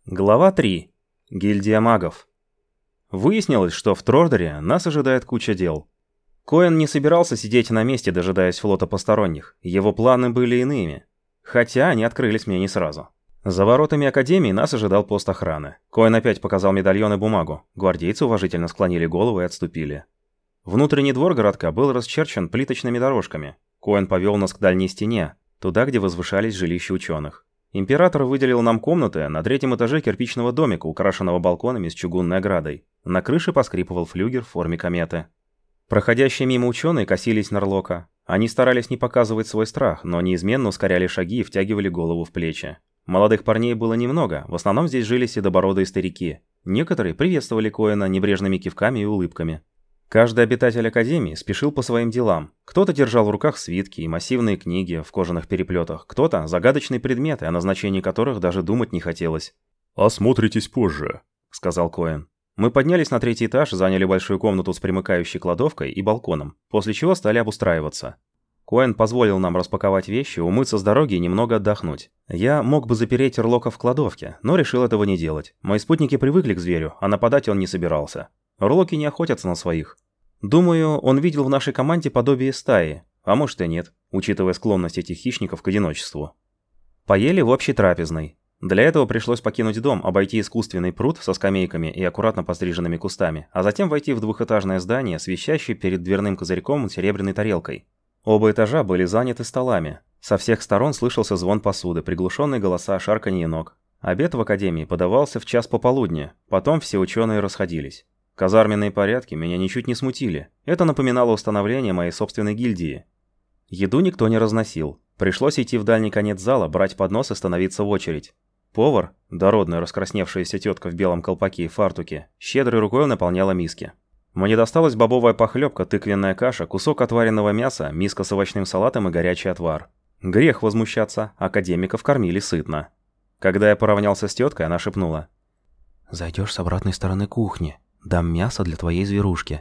Глава 3. Гильдия магов. Выяснилось, что в Трордере нас ожидает куча дел. Коэн не собирался сидеть на месте, дожидаясь флота посторонних. Его планы были иными. Хотя они открылись мне не сразу. За воротами Академии нас ожидал пост охраны. Коэн опять показал медальон и бумагу. Гвардейцы уважительно склонили головы и отступили. Внутренний двор городка был расчерчен плиточными дорожками. Коэн повел нас к дальней стене, туда, где возвышались жилища ученых. Император выделил нам комнаты на третьем этаже кирпичного домика, украшенного балконами с чугунной оградой. На крыше поскрипывал флюгер в форме кометы. Проходящие мимо ученые косились на Рлока. Они старались не показывать свой страх, но неизменно ускоряли шаги и втягивали голову в плечи. Молодых парней было немного, в основном здесь жили седобородые старики. Некоторые приветствовали Коэна небрежными кивками и улыбками. Каждый обитатель Академии спешил по своим делам. Кто-то держал в руках свитки и массивные книги в кожаных переплетах, кто-то загадочные предметы, о назначении которых даже думать не хотелось. «Осмотритесь позже», — сказал Коэн. Мы поднялись на третий этаж, заняли большую комнату с примыкающей кладовкой и балконом, после чего стали обустраиваться. Коэн позволил нам распаковать вещи, умыться с дороги и немного отдохнуть. Я мог бы запереть Рлока в кладовке, но решил этого не делать. Мои спутники привыкли к зверю, а нападать он не собирался. Рлоки не охотятся на своих. Думаю, он видел в нашей команде подобие стаи, а может и нет, учитывая склонность этих хищников к одиночеству. Поели в общей трапезной. Для этого пришлось покинуть дом, обойти искусственный пруд со скамейками и аккуратно постриженными кустами, а затем войти в двухэтажное здание с висящей перед дверным козырьком серебряной тарелкой. Оба этажа были заняты столами. Со всех сторон слышался звон посуды, приглушенные голоса, шарканье ног. Обед в академии подавался в час пополудни, потом все ученые расходились. Казарменные порядки меня ничуть не смутили. Это напоминало установление моей собственной гильдии. Еду никто не разносил. Пришлось идти в дальний конец зала, брать поднос и становиться в очередь. Повар, дородная раскрасневшаяся тетка в белом колпаке и фартуке, щедрой рукой наполняла миски. Мне досталась бобовая похлебка, тыквенная каша, кусок отваренного мяса, миска с овощным салатом и горячий отвар. Грех возмущаться, академиков кормили сытно. Когда я поравнялся с теткой, она шепнула: «Зайдешь с обратной стороны кухни. Дам мясо для твоей зверушки».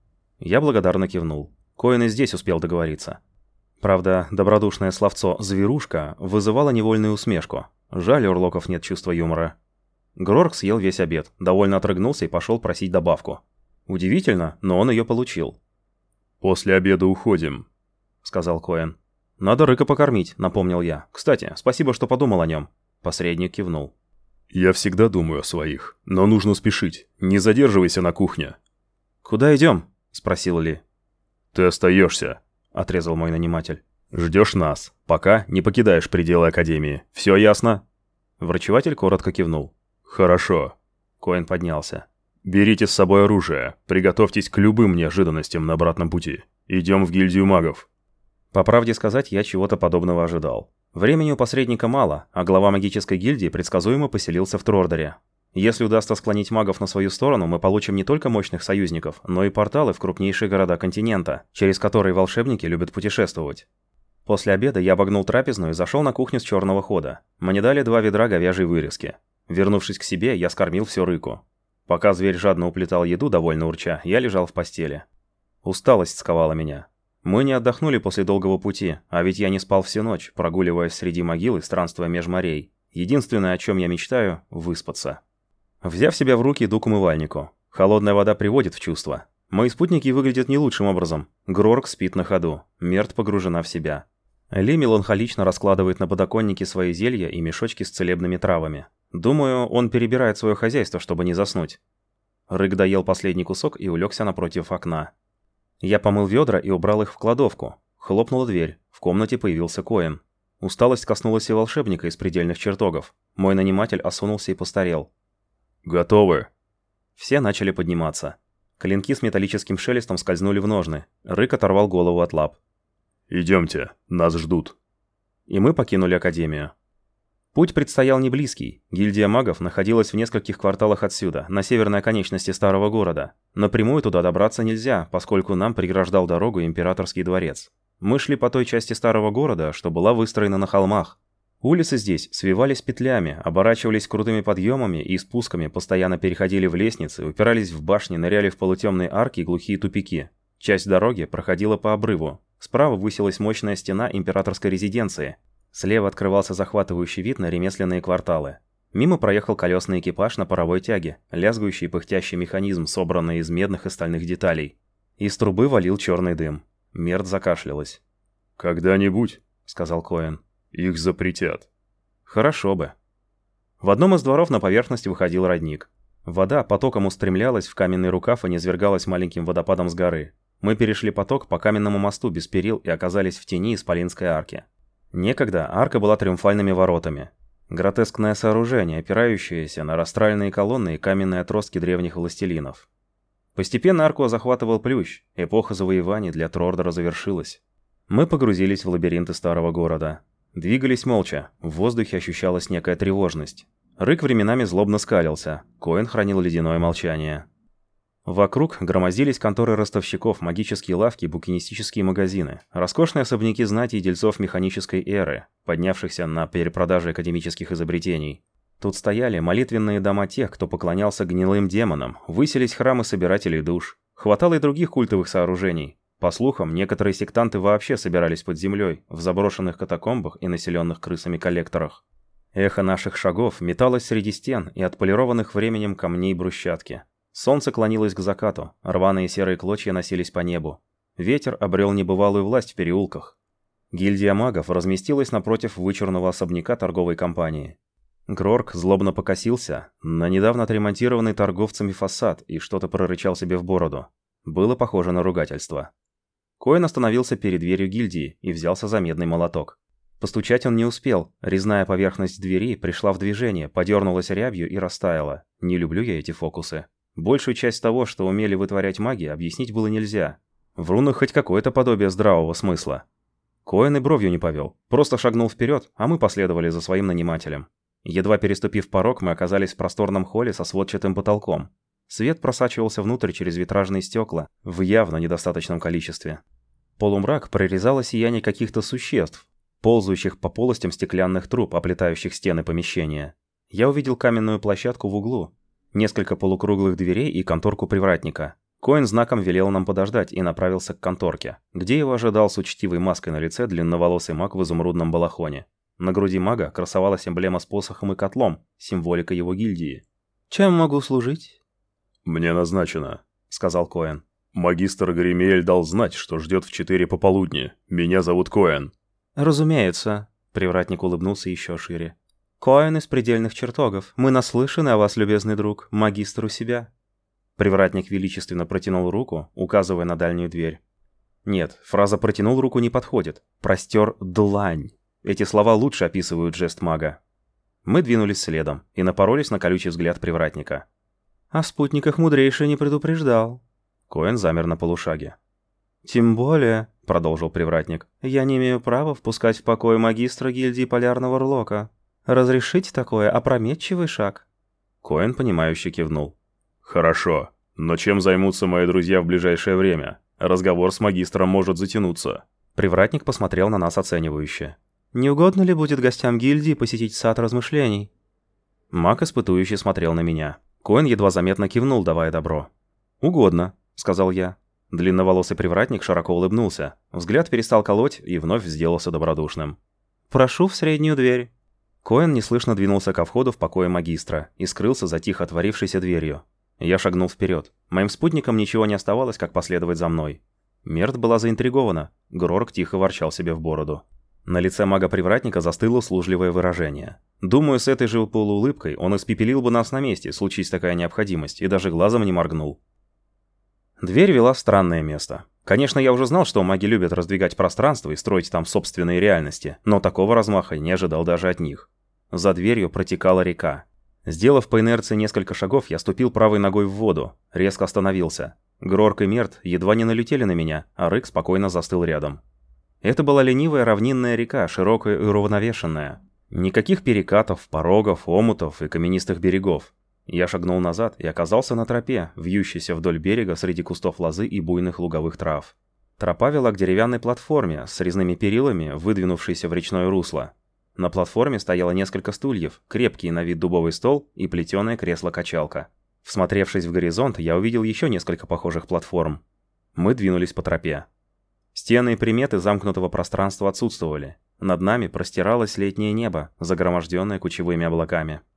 Я благодарно кивнул. Коэн и здесь успел договориться. Правда, добродушное словцо «зверушка» вызывало невольную усмешку. Жаль, у Рлоков нет чувства юмора. Грорк съел весь обед, довольно отрыгнулся и пошел просить добавку. Удивительно, но он ее получил. «После обеда уходим», — сказал Коэн. «Надо Рыка покормить», — напомнил я. «Кстати, спасибо, что подумал о нем». Посредник кивнул. «Я всегда думаю о своих, но нужно спешить. Не задерживайся на кухне». «Куда идем?» — спросил Ли. «Ты остаешься», — отрезал мой наниматель. «Ждешь нас, пока не покидаешь пределы Академии. Все ясно?» Врачеватель коротко кивнул. «Хорошо». Коэн поднялся. «Берите с собой оружие. Приготовьтесь к любым неожиданностям на обратном пути. Идем в гильдию магов». По правде сказать, я чего-то подобного ожидал. Времени у посредника мало, а глава магической гильдии предсказуемо поселился в Трордере. Если удастся склонить магов на свою сторону, мы получим не только мощных союзников, но и порталы в крупнейшие города континента, через которые волшебники любят путешествовать. После обеда я обогнул трапезную и зашел на кухню с черного хода. Мне дали 2 ведра говяжьей вырезки. Вернувшись к себе, я скормил все Рыку. Пока зверь жадно уплетал еду, довольно урча, я лежал в постели. Усталость сковала меня. Мы не отдохнули после долгого пути, а ведь я не спал всю ночь, прогуливаясь среди могил и странствуя меж морей. Единственное, о чем я мечтаю – выспаться. Взяв себя в руки, иду к умывальнику. Холодная вода приводит в чувство. Мои спутники выглядят не лучшим образом. Грорк спит на ходу, Мерт погружена в себя. Ли меланхолично раскладывает на подоконнике свои зелья и мешочки с целебными травами. Думаю, он перебирает свое хозяйство, чтобы не заснуть. Рык доел последний кусок и улегся напротив окна. Я помыл ведра и убрал их в кладовку. Хлопнула дверь. В комнате появился Коэн. Усталость коснулась и волшебника из предельных чертогов. Мой наниматель осунулся и постарел. «Готовы?» Все начали подниматься. Клинки с металлическим шелестом скользнули в ножны. Рык оторвал голову от лап. «Идемте, нас ждут». И мы покинули Академию. Путь предстоял не близкий. Гильдия магов находилась в нескольких кварталах отсюда, на северной оконечности старого города. Напрямую туда добраться нельзя, поскольку нам преграждал дорогу императорский дворец. Мы шли по той части старого города, что была выстроена на холмах. Улицы здесь свивались петлями, оборачивались крутыми подъемами и спусками, постоянно переходили в лестницы, упирались в башни, ныряли в полутемные арки и глухие тупики. Часть дороги проходила по обрыву. Справа высилась мощная стена императорской резиденции. Слева открывался захватывающий вид на ремесленные кварталы. Мимо проехал колесный экипаж на паровой тяге, лязгающий и пыхтящий механизм, собранный из медных и стальных деталей. Из трубы валил черный дым. Мерт закашлялась. «Когда-нибудь, — сказал Коэн, — их запретят». Хорошо бы. В одном из дворов на поверхность выходил родник. Вода потоком устремлялась в каменный рукав и низвергалась маленьким водопадом с горы. Мы перешли поток по каменному мосту без перил и оказались в тени исполинской арки. Некогда арка была триумфальными воротами. Гротескное сооружение, опирающееся на растральные колонны и каменные отростки древних властелинов. Постепенно арку захватывал плющ, эпоха завоеваний для Трордора завершилась. Мы погрузились в лабиринты старого города. Двигались молча, в воздухе ощущалась некая тревожность. Рык временами злобно скалился, Коэн хранил ледяное молчание. Вокруг громоздились конторы ростовщиков, магические лавки и букинистические магазины, роскошные особняки знати и дельцов механической эры, поднявшихся на перепродаже академических изобретений. Тут стояли молитвенные дома тех, кто поклонялся гнилым демонам, высились храмы собирателей душ. Хватало и других культовых сооружений. По слухам, некоторые сектанты вообще собирались под землей, в заброшенных катакомбах и населенных крысами коллекторах. Эхо наших шагов металось среди стен и отполированных временем камней брусчатки. Солнце клонилось к закату, рваные серые клочья носились по небу. Ветер обрел небывалую власть в переулках. Гильдия магов разместилась напротив вычурного особняка торговой компании. Грорк злобно покосился на недавно отремонтированный торговцами фасад и что-то прорычал себе в бороду. Было похоже на ругательство. Коэн остановился перед дверью гильдии и взялся за медный молоток. Постучать он не успел, резная поверхность двери пришла в движение, подернулась рябью и растаяла. Не люблю я эти фокусы. Большую часть того, что умели вытворять маги, объяснить было нельзя. В рунах хоть какое-то подобие здравого смысла. Коэн и бровью не повел, просто шагнул вперед, а мы последовали за своим нанимателем. Едва переступив порог, мы оказались в просторном холле со сводчатым потолком. Свет просачивался внутрь через витражные стекла в явно недостаточном количестве. Полумрак прорезало сияние каких-то существ, ползающих по полостям стеклянных труб, оплетающих стены помещения. Я увидел каменную площадку в углу, несколько полукруглых дверей и конторку привратника. Коэн знаком велел нам подождать и направился к конторке, где его ожидал с учтивой маской на лице длинноволосый маг в изумрудном балахоне. На груди мага красовалась эмблема с посохом и котлом, символика его гильдии. «Чем могу служить?» «Мне назначено», — сказал Коэн. «Магистр Гремиэль дал знать, что ждет в 4 пополудни. Меня зовут Коэн». «Разумеется», — привратник улыбнулся еще шире. «Коэн из предельных чертогов. Мы наслышаны о вас, любезный друг, магистр у себя». Привратник величественно протянул руку, указывая на дальнюю дверь. Нет, фраза «протянул руку» не подходит. Простер длань. Эти слова лучше описывают жест мага. Мы двинулись следом и напоролись на колючий взгляд привратника. «О спутниках мудрейший не предупреждал». Коэн замер на полушаге. «Тем более», — продолжил привратник, — «я не имею права впускать в покой магистра гильдии Полярного Рлока. Разрешить такое опрометчивый шаг?» Коэн, понимающе кивнул. «Хорошо, но чем займутся мои друзья в ближайшее время? Разговор с магистром может затянуться». Привратник посмотрел на нас оценивающе. «Не угодно ли будет гостям гильдии посетить сад размышлений?» Маг испытующе смотрел на меня. Коэн едва заметно кивнул, давая добро. «Угодно», — сказал я. Длинноволосый привратник широко улыбнулся. Взгляд перестал колоть и вновь сделался добродушным. «Прошу в среднюю дверь». Коэн неслышно двинулся ко входу в покое магистра и скрылся за тихо отворившейся дверью. Я шагнул вперед. Моим спутникам ничего не оставалось, как последовать за мной. Мерт была заинтригована. Грорк тихо ворчал себе в бороду. На лице мага-привратника застыло услужливое выражение. Думаю, с этой же полуулыбкой он испепелил бы нас на месте, случись такая необходимость, и даже глазом не моргнул. Дверь вела в странное место. Конечно, я уже знал, что маги любят раздвигать пространство и строить там собственные реальности, но такого размаха не ожидал даже от них. За дверью протекала река. Сделав по инерции несколько шагов, я ступил правой ногой в воду, резко остановился. Грорк и Мерт едва не налетели на меня, а Рык спокойно застыл рядом. Это была ленивая равнинная река, широкая и уравновешенная. Никаких перекатов, порогов, омутов и каменистых берегов. Я шагнул назад и оказался на тропе, вьющейся вдоль берега среди кустов лозы и буйных луговых трав. Тропа вела к деревянной платформе с резными перилами, выдвинувшейся в речное русло. На платформе стояло несколько стульев, крепкий на вид дубовый стол и плетеное кресло-качалка. Всмотревшись в горизонт, я увидел еще несколько похожих платформ. Мы двинулись по тропе. Стены и приметы замкнутого пространства отсутствовали. Над нами простиралось летнее небо, загроможденное кучевыми облаками.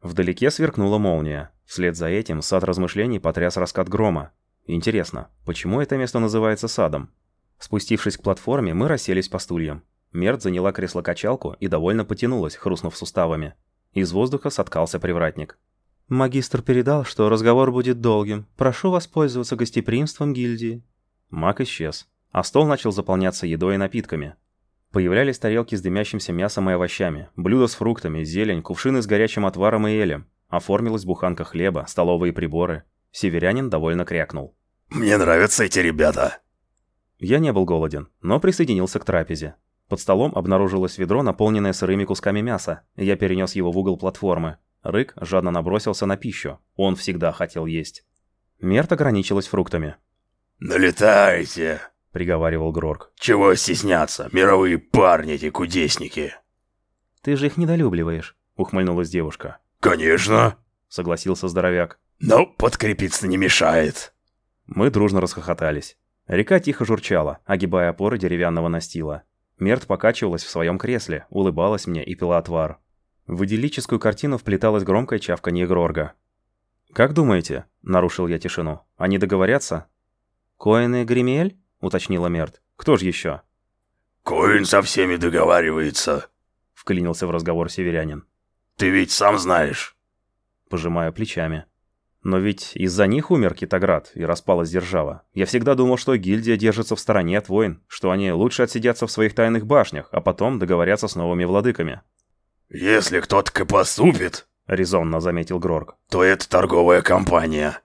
Вдалеке сверкнула молния. Вслед за этим сад размышлений потряс раскат грома. Интересно, почему это место называется садом? Спустившись к платформе, мы расселись по стульям. Мерт заняла кресло-качалку и довольно потянулась, хрустнув суставами. Из воздуха соткался привратник. «Магистр передал, что разговор будет долгим. Прошу воспользоваться гостеприимством гильдии». Маг исчез, а стол начал заполняться едой и напитками. Появлялись тарелки с дымящимся мясом и овощами, блюда с фруктами, зелень, кувшины с горячим отваром и элем. Оформилась буханка хлеба, столовые приборы. Северянин довольно крякнул. «Мне нравятся эти ребята». Я не был голоден, но присоединился к трапезе. Под столом обнаружилось ведро, наполненное сырыми кусками мяса. Я перенес его в угол платформы. Рык жадно набросился на пищу. Он всегда хотел есть. Мерт ограничилась фруктами. «Налетайте», — приговаривал Грорк. «Чего стесняться? Мировые парни эти кудесники». «Ты же их недолюбливаешь», — ухмыльнулась девушка. «Конечно», — согласился здоровяк. «Но подкрепиться не мешает». Мы дружно расхохотались. Река тихо журчала, огибая опоры деревянного настила. Мерт покачивалась в своем кресле, улыбалась мне и пила отвар. В идиллическую картину вплеталось громкое чавканье Грорга. «Как думаете?» — нарушил я тишину. «Они договорятся?» «Коэн и Гримиэль?» — уточнила Мерт. «Кто же еще?» «Коэн со всеми договаривается», — вклинился в разговор северянин. «Ты ведь сам знаешь». Пожимаю плечами. «Но ведь из-за них умер Китаград и распалась держава. Я всегда думал, что гильдия держится в стороне от войн, что они лучше отсидятся в своих тайных башнях, а потом договорятся с новыми владыками». «Если кто-то и поступит», — резонно заметил Грорк, — «то это торговая компания».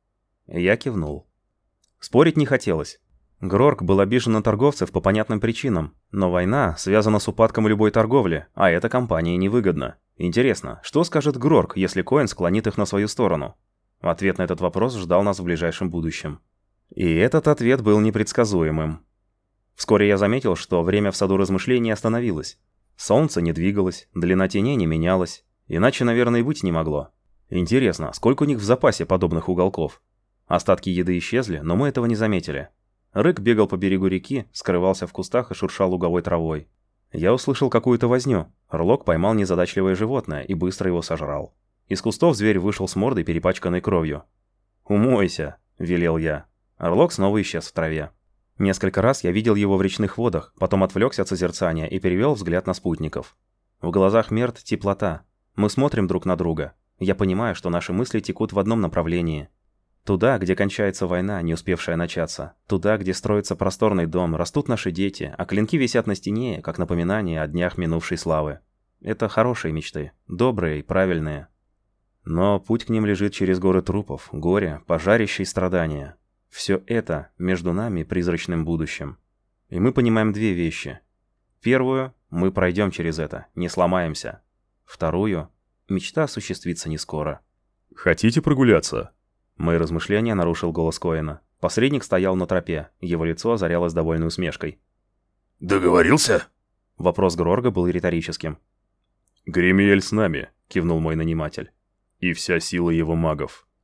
Я кивнул. Спорить не хотелось. Грорк был обижен на торговцев по понятным причинам, но война связана с упадком любой торговли, а эта компании невыгодна. Интересно, что скажет Грорк, если Коэн склонит их на свою сторону? Ответ на этот вопрос ждал нас в ближайшем будущем. И этот ответ был непредсказуемым. Вскоре я заметил, что время в саду размышлений остановилось. Солнце не двигалось, длина теней не менялась, иначе, наверное, и быть не могло. Интересно, сколько у них в запасе подобных уголков? Остатки еды исчезли, но мы этого не заметили. Рык бегал по берегу реки, скрывался в кустах и шуршал луговой травой. Я услышал какую-то возню. Орлок поймал незадачливое животное и быстро его сожрал. Из кустов зверь вышел с мордой, перепачканной кровью. «Умойся», — велел я. Орлок снова исчез в траве. Несколько раз я видел его в речных водах, потом отвлекся от созерцания и перевел взгляд на спутников. В глазах Мерт теплота. Мы смотрим друг на друга. Я понимаю, что наши мысли текут в одном направлении. Туда, где кончается война, не успевшая начаться. Туда, где строится просторный дом, растут наши дети, а клинки висят на стене, как напоминание о днях минувшей славы. Это хорошие мечты, добрые и правильные. Но путь к ним лежит через горы трупов, горе, пожарище и страдания. Все это между нами и призрачным будущим. И мы понимаем две вещи. Первую – мы пройдем через это, не сломаемся. Вторую – мечта осуществится не скоро. «Хотите прогуляться?» Мои размышления нарушил голос Коэна. Посредник стоял на тропе, его лицо озарялось довольной усмешкой. «Договорился?» Вопрос Грорга был риторическим. «Гримиэль с нами», – кивнул мой наниматель. «И вся сила его магов».